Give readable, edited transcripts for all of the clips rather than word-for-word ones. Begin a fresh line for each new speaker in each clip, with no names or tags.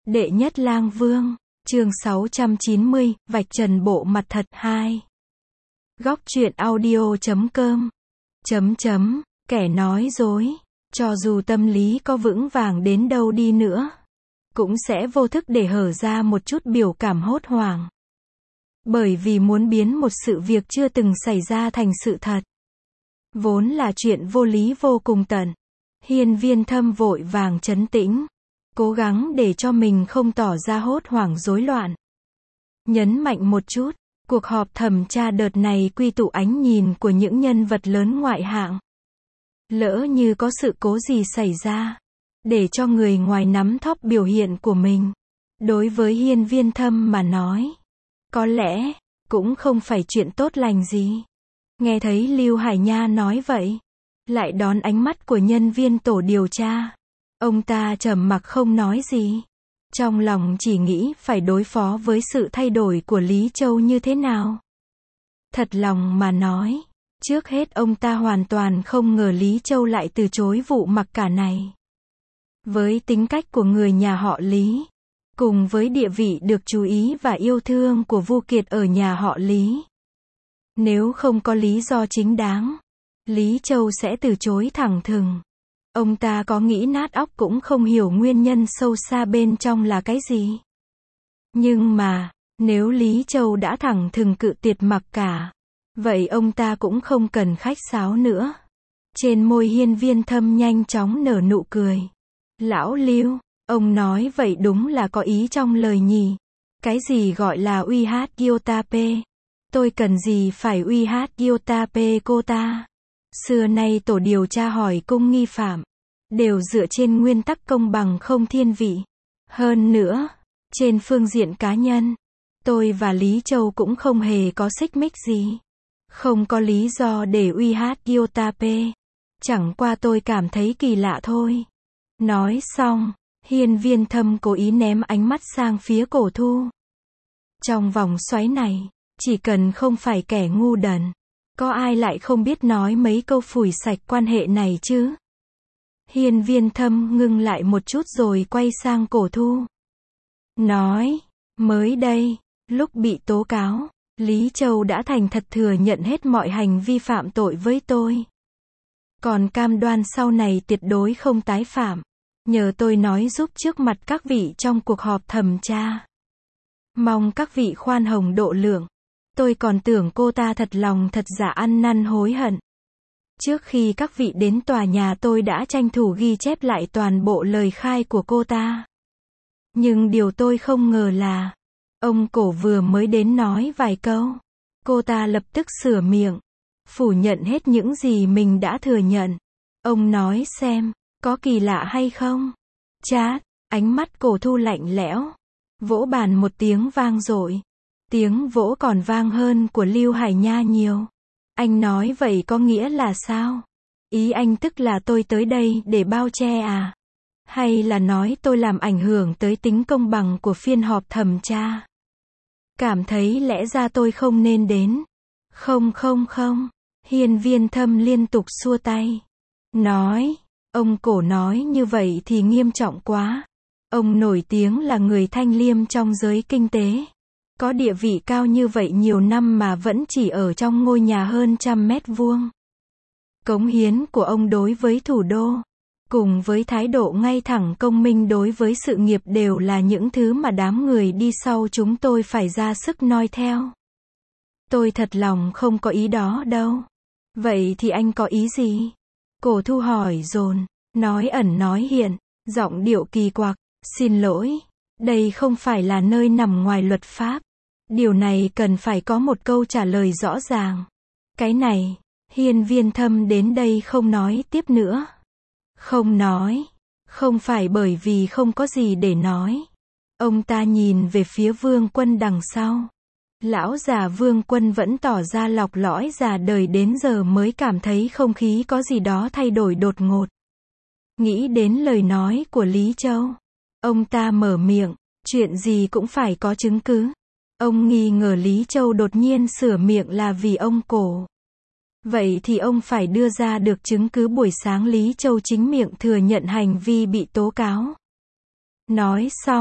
Đệ nhất lang vương, chương 690, vạch trần bộ mặt thật 2. Góc truyện audio.com. Kẻ nói dối, cho dù tâm lý có vững vàng đến đâu đi nữa, cũng sẽ vô thức để hở ra một chút biểu cảm hốt hoảng. Bởi vì muốn biến một sự việc chưa từng xảy ra thành sự thật. Vốn là chuyện vô lý vô cùng tận. Hiên Viên Thâm vội vàng trấn tĩnh, cố gắng để cho mình không tỏ ra hốt hoảng rối loạn. Nhấn mạnh một chút, cuộc họp thẩm tra đợt này quy tụ ánh nhìn của những nhân vật lớn ngoại hạng. Lỡ như có sự cố gì xảy ra, để cho người ngoài nắm thóp biểu hiện của mình. Đối với Hiên Viên Thâm mà nói, có lẽ cũng không phải chuyện tốt lành gì. Nghe thấy Lưu Hải Nha nói vậy, lại đón ánh mắt của nhân viên tổ điều tra. Ông ta trầm mặc không nói gì. Trong lòng chỉ nghĩ phải đối phó với sự thay đổi của Lý Châu như thế nào. Thật lòng mà nói, trước hết ông ta hoàn toàn không ngờ Lý Châu lại từ chối vụ mặc cả này. Với tính cách của người nhà họ Lý, cùng với địa vị được chú ý và yêu thương của Vu Kiệt ở nhà họ Lý, nếu không có lý do chính đáng, Lý Châu sẽ từ chối thẳng thừng. Ông ta có nghĩ nát óc cũng không hiểu nguyên nhân sâu xa bên trong là cái gì. Nhưng mà, nếu Lý Châu đã thẳng thừng cự tuyệt mặc cả, vậy ông ta cũng không cần khách sáo nữa. Trên môi Hiên Viên Thâm nhanh chóng nở nụ cười. Lão Lưu, ông nói vậy đúng là có ý trong lời nhỉ. Cái gì gọi là uy hát Gyotape? Tôi cần gì phải uy hát Gyotape cô ta? Xưa nay tổ điều tra hỏi cung nghi phạm, đều dựa trên nguyên tắc công bằng không thiên vị. Hơn nữa, trên phương diện cá nhân, tôi và Lý Châu cũng không hề có xích mích gì. Không có lý do để uy hát Gyotape. Chẳng qua tôi cảm thấy kỳ lạ thôi. Nói xong, Hiên Viên Thâm cố ý ném ánh mắt sang phía Cổ Thu. Trong vòng xoáy này, chỉ cần không phải kẻ ngu đần, có ai lại không biết nói mấy câu phủi sạch quan hệ này chứ? Hiên Viên Thâm ngưng lại một chút rồi quay sang Cổ Thu. Nói, mới đây, lúc bị tố cáo, Lý Châu đã thành thật thừa nhận hết mọi hành vi phạm tội với tôi. Còn cam đoan sau này tuyệt đối không tái phạm. Nhờ tôi nói giúp trước mặt các vị trong cuộc họp thẩm tra. Mong các vị khoan hồng độ lượng. Tôi còn tưởng cô ta thật lòng thật dạ ăn năn hối hận. Trước khi các vị đến tòa nhà tôi đã tranh thủ ghi chép lại toàn bộ lời khai của cô ta. Nhưng điều tôi không ngờ là, ông Cổ vừa mới đến nói vài câu, cô ta lập tức sửa miệng, phủ nhận hết những gì mình đã thừa nhận. Ông nói xem, có kỳ lạ hay không? Chát, ánh mắt Cổ Thu lạnh lẽo, vỗ bàn một tiếng vang dội. Tiếng vỗ còn vang hơn của Lưu Hải Nha nhiều. Anh nói vậy có nghĩa là sao? Ý anh tức là tôi tới đây để bao che à? Hay là nói tôi làm ảnh hưởng tới tính công bằng của phiên họp thẩm tra? Cảm thấy lẽ ra tôi không nên đến. Không. Hiên Viên Thâm liên tục xua tay. Nói, ông Cổ nói như vậy thì nghiêm trọng quá. Ông nổi tiếng là người thanh liêm trong giới kinh tế. Có địa vị cao như vậy nhiều năm mà vẫn chỉ ở trong ngôi nhà hơn 100 mét vuông. Cống hiến của ông đối với thủ đô, cùng với thái độ ngay thẳng công minh đối với sự nghiệp đều là những thứ mà đám người đi sau chúng tôi phải ra sức noi theo. Tôi thật lòng không có ý đó đâu. Vậy thì anh có ý gì? Cổ Thu hỏi dồn, nói ẩn nói hiện, giọng điệu kỳ quặc. Xin lỗi, đây không phải là nơi nằm ngoài luật pháp. Điều này cần phải có một câu trả lời rõ ràng. Cái này, Hiên Viên Thâm đến đây không nói tiếp nữa. Không nói, không phải bởi vì không có gì để nói. Ông ta nhìn về phía Vương Quân đằng sau. Lão già Vương Quân vẫn tỏ ra lọc lõi già đời đến giờ mới cảm thấy không khí có gì đó thay đổi đột ngột. Nghĩ đến lời nói của Lý Châu, ông ta mở miệng, chuyện gì cũng phải có chứng cứ. Ông nghi ngờ Lý Châu đột nhiên sửa miệng là vì ông Cổ. Vậy thì ông phải đưa ra được chứng cứ buổi sáng Lý Châu chính miệng thừa nhận hành vi bị tố cáo. Nói xong,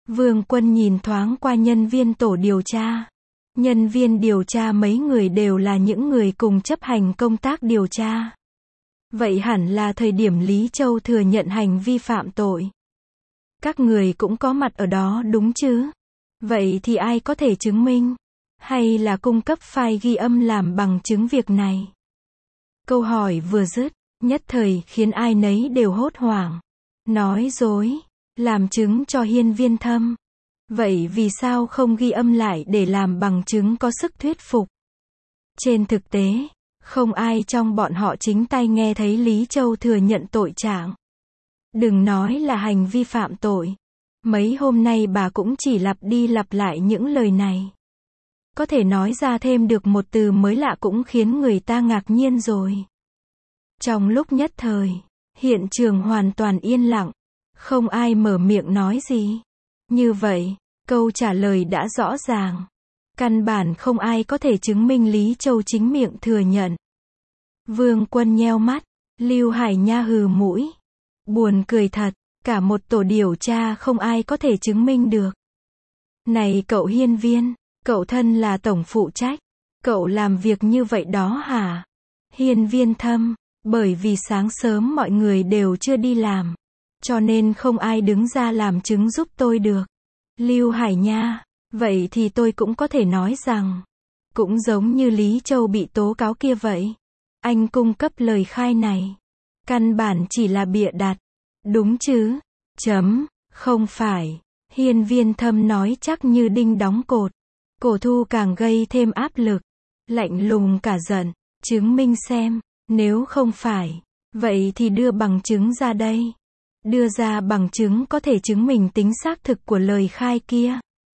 Vương Quân nhìn thoáng qua nhân viên tổ điều tra. Nhân viên điều tra mấy người đều là những người cùng chấp hành công tác điều tra. Vậy hẳn là thời điểm Lý Châu thừa nhận hành vi phạm tội. Các người cũng có mặt ở đó đúng chứ? Vậy thì ai có thể chứng minh? Hay là cung cấp file ghi âm làm bằng chứng việc này? Câu hỏi vừa dứt, nhất thời khiến ai nấy đều hốt hoảng. Nói dối, làm chứng cho Hiên Viên Thâm. Vậy vì sao không ghi âm lại để làm bằng chứng có sức thuyết phục? Trên thực tế, không ai trong bọn họ chính tay nghe thấy Lý Châu thừa nhận tội trạng. Đừng nói là hành vi phạm tội. Mấy hôm nay bà cũng chỉ lặp đi lặp lại những lời này. Có thể nói ra thêm được một từ mới lạ cũng khiến người ta ngạc nhiên rồi. Trong lúc nhất thời, hiện trường hoàn toàn yên lặng. Không ai mở miệng nói gì. Như vậy, câu trả lời đã rõ ràng. Căn bản không ai có thể chứng minh Lý Châu chính miệng thừa nhận. Vương Quân nheo mắt, Lưu Hải Nha hừ mũi. Buồn cười thật, cả một tổ điều tra không ai có thể chứng minh được. Này cậu Hiên Viên, cậu thân là tổng phụ trách, cậu làm việc như vậy đó hả? Hiên Viên Thâm, bởi vì sáng sớm mọi người đều chưa đi làm, cho nên không ai đứng ra làm chứng giúp tôi được. Lưu Hải Nha, vậy thì tôi cũng có thể nói rằng, cũng giống như Lý Châu bị tố cáo kia vậy. Anh cung cấp lời khai này, căn bản chỉ là bịa đặt. Đúng chứ? Không phải. Hiên Viên Thâm nói chắc như đinh đóng cột. Cổ Thu càng gây thêm áp lực. Lạnh lùng cả giận. Chứng minh xem, nếu không phải, vậy thì đưa bằng chứng ra đây. Đưa ra bằng chứng có thể chứng minh tính xác thực của lời khai kia.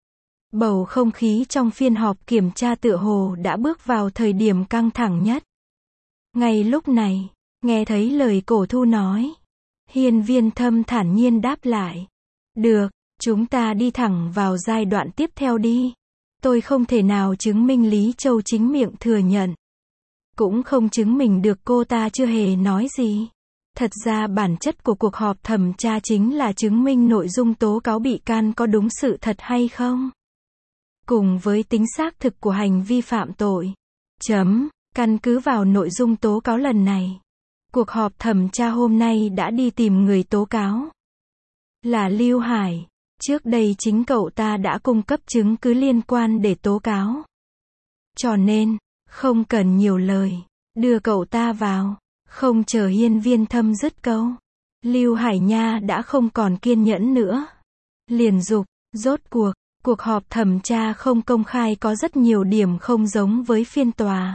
Bầu không khí trong phiên họp kiểm tra tựa hồ đã bước vào thời điểm căng thẳng nhất. Ngay lúc này, nghe thấy lời Cổ Thu nói, Hiên Viên Thâm thản nhiên đáp lại. Được, chúng ta đi thẳng vào giai đoạn tiếp theo đi. Tôi không thể nào chứng minh Lý Châu chính miệng thừa nhận. Cũng không chứng minh được cô ta chưa hề nói gì. Thật ra bản chất của cuộc họp thẩm tra chính là chứng minh nội dung tố cáo bị can có đúng sự thật hay không. Cùng với tính xác thực của hành vi phạm tội. Căn cứ vào nội dung tố cáo lần này, cuộc họp thẩm tra hôm nay đã đi tìm người tố cáo. Là Lưu Hải. Trước đây chính cậu ta đã cung cấp chứng cứ liên quan để tố cáo. Cho nên, không cần nhiều lời. Đưa cậu ta vào. Không chờ Hiên Viên Thâm dứt câu. Lưu Hải Nha đã không còn kiên nhẫn nữa. Liền dục, rốt cuộc họp thẩm tra không công khai có rất nhiều điểm không giống với phiên tòa.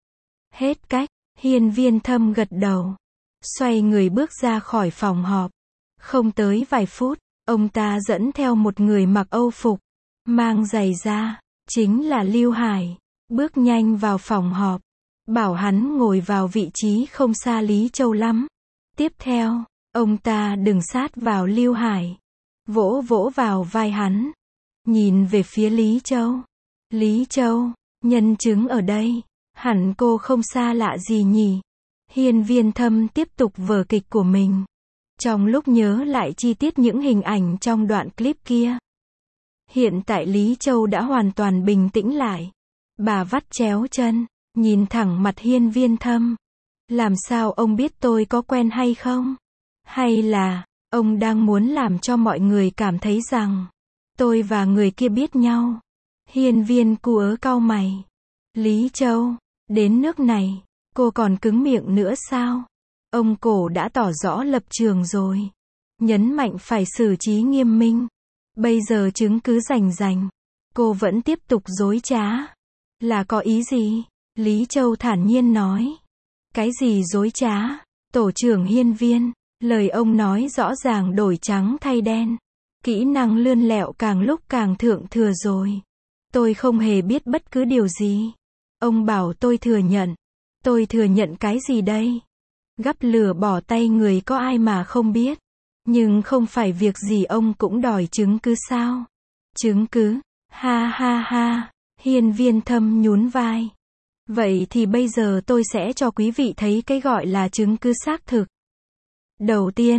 Hết cách, Hiên Viên Thâm gật đầu. Xoay người bước ra khỏi phòng họp. Không tới vài phút, ông ta dẫn theo một người mặc âu phục, mang giày da, chính là Lưu Hải. Bước nhanh vào phòng họp. Bảo hắn ngồi vào vị trí không xa Lý Châu lắm. Tiếp theo, ông ta đừng sát vào Lưu Hải. Vỗ vỗ vào vai hắn. Nhìn về phía Lý Châu. Lý Châu, nhân chứng ở đây. Hẳn cô không xa lạ gì nhỉ? Hiên Viên Thâm tiếp tục vở kịch của mình. Trong lúc nhớ lại chi tiết những hình ảnh trong đoạn clip kia. Hiện tại Lý Châu đã hoàn toàn bình tĩnh lại. Bà vắt chéo chân, nhìn thẳng mặt Hiên Viên Thâm. Làm sao ông biết tôi có quen hay không? Hay là, ông đang muốn làm cho mọi người cảm thấy rằng, tôi và người kia biết nhau? Hiên Viên Cú cau mày. Lý Châu, đến nước này, cô còn cứng miệng nữa sao? Ông Cổ đã tỏ rõ lập trường rồi. Nhấn mạnh phải xử trí nghiêm minh. Bây giờ chứng cứ rành, cô vẫn tiếp tục dối trá. Là có ý gì? Lý Châu thản nhiên nói. Cái gì dối trá? Tổ trưởng Hiên Viên, lời ông nói rõ ràng đổi trắng thay đen. Kỹ năng lươn lẹo càng lúc càng thượng thừa rồi. Tôi không hề biết bất cứ điều gì. Ông bảo tôi thừa nhận. Tôi thừa nhận cái gì đây? Gắp lửa bỏ tay người có ai mà không biết. Nhưng không phải việc gì ông cũng đòi chứng cứ sao? Chứng cứ? Ha ha ha. Hiên Viên Thâm nhún vai. Vậy thì bây giờ tôi sẽ cho quý vị thấy cái gọi là chứng cứ xác thực. Đầu tiên,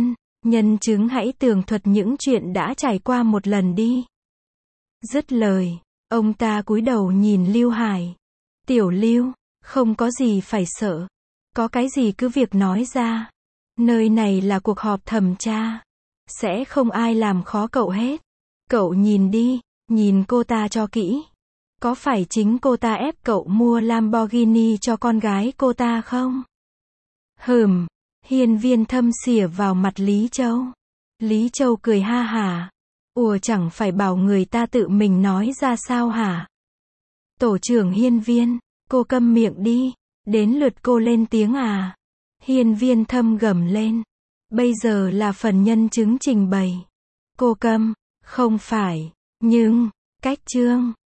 Nhân chứng hãy tường thuật những chuyện đã trải qua một lần đi. Dứt lời, ông ta cúi đầu nhìn Lưu Hải. Tiểu Lưu, không có gì phải sợ. Có cái gì cứ việc nói ra. Nơi này là cuộc họp thẩm tra. Sẽ không ai làm khó cậu hết. Cậu nhìn đi, nhìn cô ta cho kỹ. Có phải chính cô ta ép cậu mua Lamborghini cho con gái cô ta không? Hiên Viên Thâm xỉa vào mặt Lý Châu. Lý Châu cười ha hả. Ủa chẳng phải bảo người ta tự mình nói ra sao hả? Tổ trưởng Hiên Viên, cô câm miệng đi. Đến lượt cô lên tiếng à? Hiên Viên Thâm gầm lên. Bây giờ là phần nhân chứng trình bày. Cô câm, không phải, nhưng, cách chương.